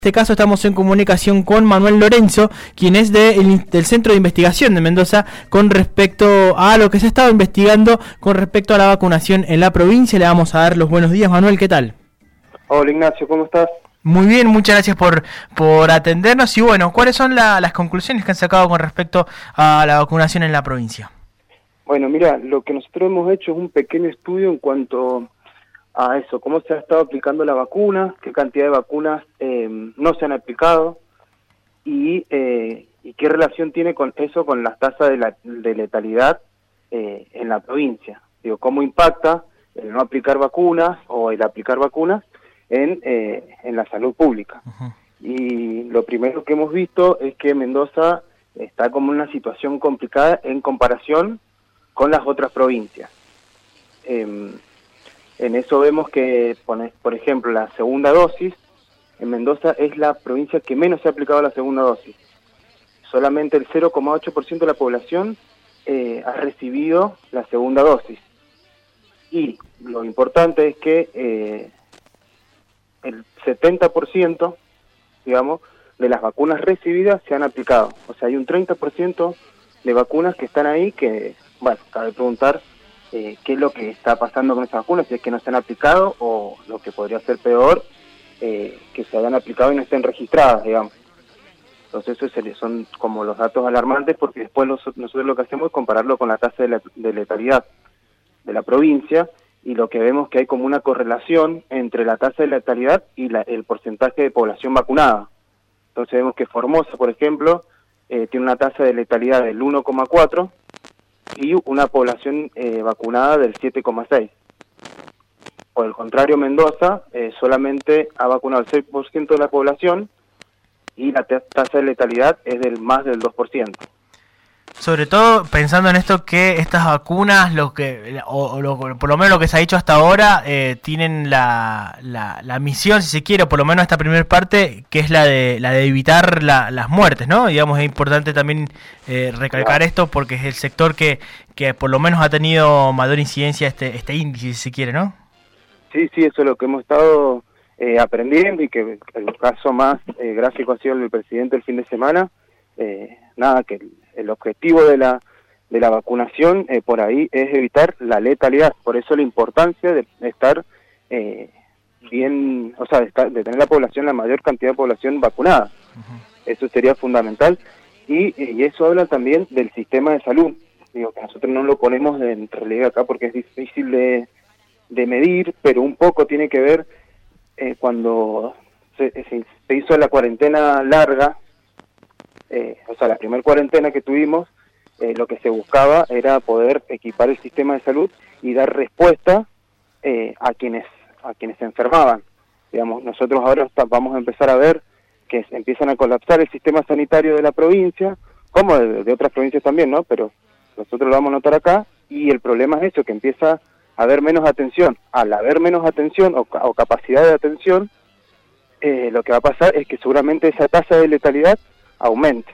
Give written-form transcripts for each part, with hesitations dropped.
En este caso estamos en comunicación con Manuel Lorenzo, quien es del Centro de Investigación de Mendoza, con respecto a lo que se ha estado investigando con respecto a la vacunación en la provincia. Le vamos a dar los buenos días. Manuel, ¿qué tal? Hola Ignacio, ¿cómo estás? Muy bien, muchas gracias por atendernos. Y bueno, ¿cuáles son las conclusiones que han sacado con respecto a la vacunación en la provincia? Bueno, mira, lo que nosotros hemos hecho es un pequeño estudio en cuanto a eso, cómo se ha estado aplicando la vacuna, qué cantidad de vacunas no se han aplicado y qué relación tiene con eso con las tasas de letalidad en la provincia. Digo, cómo impacta el no aplicar vacunas o el aplicar vacunas en la salud pública. Uh-huh. Y lo primero que hemos visto es que Mendoza está como en una situación complicada en comparación con las otras provincias. En eso vemos que, por ejemplo, la segunda dosis, en Mendoza es la provincia que menos se ha aplicado la segunda dosis. Solamente el 0,8% de la población ha recibido la segunda dosis. Y lo importante es que el 70%, digamos, de las vacunas recibidas se han aplicado. O sea, hay un 30% de vacunas que están ahí que, bueno, cabe preguntar qué es lo que está pasando con esas vacunas, si es que no se han aplicado o lo que podría ser peor, que se hayan aplicado y no estén registradas, digamos. Entonces esos son como los datos alarmantes, porque después nosotros lo que hacemos es compararlo con la tasa de letalidad de la provincia, y lo que vemos que hay como una correlación entre la tasa de letalidad y el porcentaje de población vacunada. Entonces vemos que Formosa, por ejemplo, tiene una tasa de letalidad del 1,4 y una población vacunada del 7,6. Por el contrario, Mendoza solamente ha vacunado el 6% de la población y la tasa de letalidad es más del 2%. Sobre todo pensando en esto, que estas vacunas, por lo menos lo que se ha dicho hasta ahora, tienen la misión, si se quiere, o por lo menos esta primera parte, que es la de evitar las muertes, ¿no? Digamos, es importante también recalcar esto, porque es el sector que por lo menos ha tenido mayor incidencia este índice, si se quiere, ¿no? Sí, eso es lo que hemos estado aprendiendo, y que el caso más gráfico ha sido el del presidente el fin de semana. Que el objetivo de la vacunación por ahí es evitar la letalidad. Por eso la importancia de estar bien, o sea, de tener la mayor cantidad de población vacunada. Uh-huh. Eso sería fundamental, y eso habla también del sistema de salud. Digo, que nosotros no lo ponemos en relieve acá porque es difícil de medir, pero un poco tiene que ver cuando se hizo la cuarentena larga. O sea, la primera cuarentena que tuvimos, lo que se buscaba era poder equipar el sistema de salud y dar respuesta a quienes se enfermaban. Digamos, nosotros ahora vamos a empezar a ver que empiezan a colapsar el sistema sanitario de la provincia, como de otras provincias también, ¿no? Pero nosotros lo vamos a notar acá, y el problema es eso, que empieza a haber menos atención. Al haber menos atención o capacidad de atención, lo que va a pasar es que seguramente esa tasa de letalidad aumente.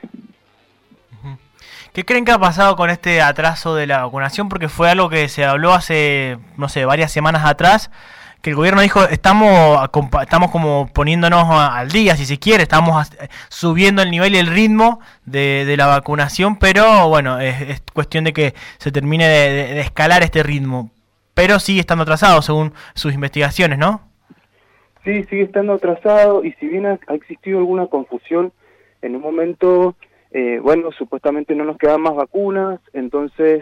¿Qué creen que ha pasado con este atraso de la vacunación? Porque fue algo que se habló hace, no sé, varias semanas atrás, que el gobierno dijo, estamos como poniéndonos al día, si se quiere, estamos subiendo el nivel y el ritmo de la vacunación, pero bueno, es cuestión de que se termine de escalar este ritmo, pero sigue estando atrasado según sus investigaciones, ¿no? Sí, sigue estando atrasado, y si bien ha existido alguna confusión en un momento, supuestamente no nos quedan más vacunas, entonces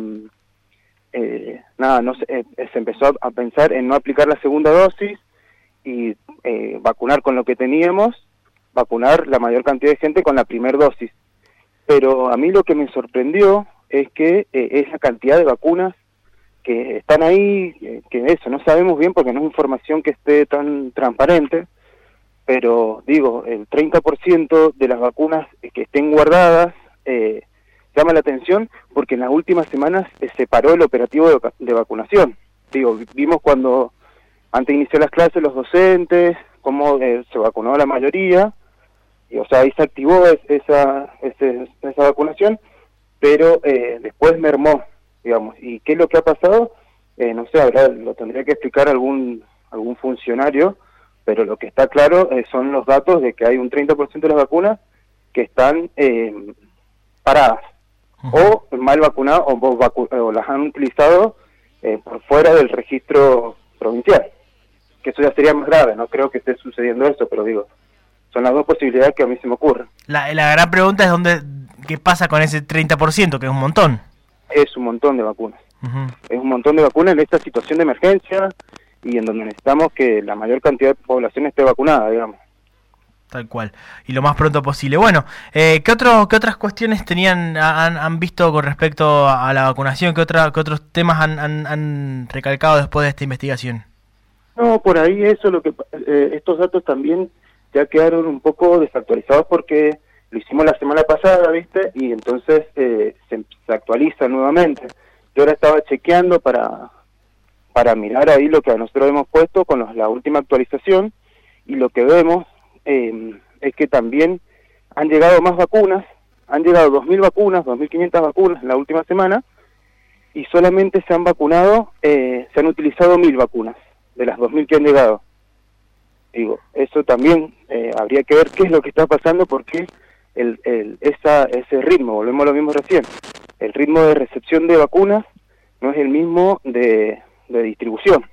se empezó a pensar en no aplicar la segunda dosis y vacunar con lo que teníamos, vacunar la mayor cantidad de gente con la primera dosis. Pero a mí lo que me sorprendió es que esa cantidad de vacunas que están ahí, que eso no sabemos bien porque no es información que esté tan transparente, pero digo, el 30% de las vacunas que estén guardadas llama la atención, porque en las últimas semanas se paró el operativo de vacunación. Digo, vimos cuando antes de iniciar las clases los docentes, cómo se vacunó la mayoría, y o sea, ahí se activó esa vacunación, pero después mermó, digamos. ¿Y qué es lo que ha pasado? No sé, lo tendría que explicar algún funcionario, pero lo que está claro son los datos de que hay un 30% de las vacunas que están paradas, o mal vacunadas, o las han utilizado por fuera del registro provincial, que eso ya sería más grave. No creo que esté sucediendo eso, pero digo, son las dos posibilidades que a mí se me ocurren. La gran pregunta es ¿qué pasa con ese 30%, que es un montón? Es un montón de vacunas. Es un montón de vacunas en esta situación de emergencia y en donde necesitamos que la mayor cantidad de población esté vacunada, digamos. Tal cual, y lo más pronto posible. Bueno, ¿qué otras cuestiones han visto con respecto a la vacunación? ¿Qué otros temas han recalcado después de esta investigación? No, por ahí estos datos también ya quedaron un poco desactualizados porque lo hicimos la semana pasada, ¿viste? Y entonces se actualiza nuevamente. Yo ahora estaba chequeando para mirar ahí lo que nosotros hemos puesto con la última actualización, y lo que vemos es que también han llegado más vacunas, han llegado 2.000 vacunas, 2.500 vacunas en la última semana, y solamente se han utilizado 1.000 vacunas de las 2.000 que han llegado. Digo, eso también habría que ver qué es lo que está pasando, porque ese ritmo, volvemos a lo mismo recién, el ritmo de recepción de vacunas no es el mismo de distribución.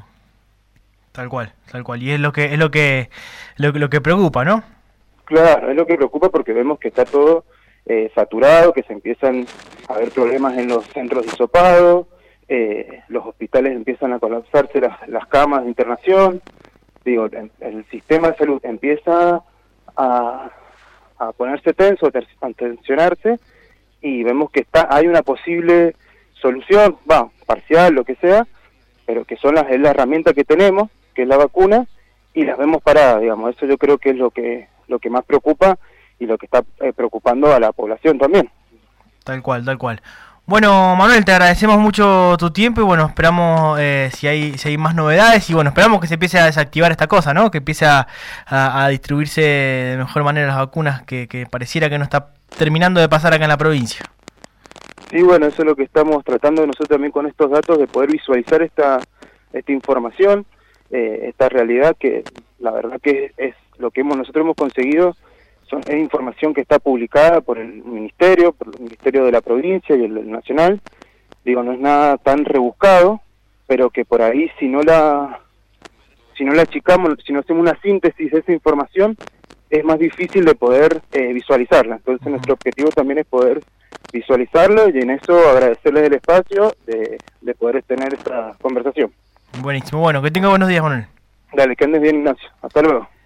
Tal cual, y es lo que preocupa, ¿no? Claro, es lo que preocupa, porque vemos que está todo saturado, que se empiezan a ver problemas en los centros de hisopado, los hospitales empiezan a colapsarse las camas de internación. Digo, el sistema de salud empieza a ponerse tenso, a tensionarse, y vemos que hay una posible solución, parcial, lo que sea, pero que es la herramienta que tenemos, que es la vacuna, y las vemos paradas, digamos. Eso yo creo que es lo que más preocupa, y lo que está preocupando a la población también. Tal cual. Bueno, Manuel, te agradecemos mucho tu tiempo, y bueno, esperamos si hay más novedades, y bueno, esperamos que se empiece a desactivar esta cosa, ¿no? Que empiece a distribuirse de mejor manera las vacunas, que pareciera que no está terminando de pasar acá en la provincia. Sí, bueno, eso es lo que estamos tratando nosotros también con estos datos, de poder visualizar esta información, esta realidad, que la verdad que es lo que nosotros hemos conseguido. Es información que está publicada por el Ministerio de la provincia y el nacional. Digo, no es nada tan rebuscado, pero que por ahí si no la achicamos, si no hacemos una síntesis de esa información, es más difícil de poder visualizarla. Entonces nuestro objetivo también es poder visualizarlo, y en eso agradecerles el espacio de poder tener esta conversación. Buenísimo, bueno, que tenga buenos días, Manuel. Dale, que andes bien, Ignacio. Hasta luego.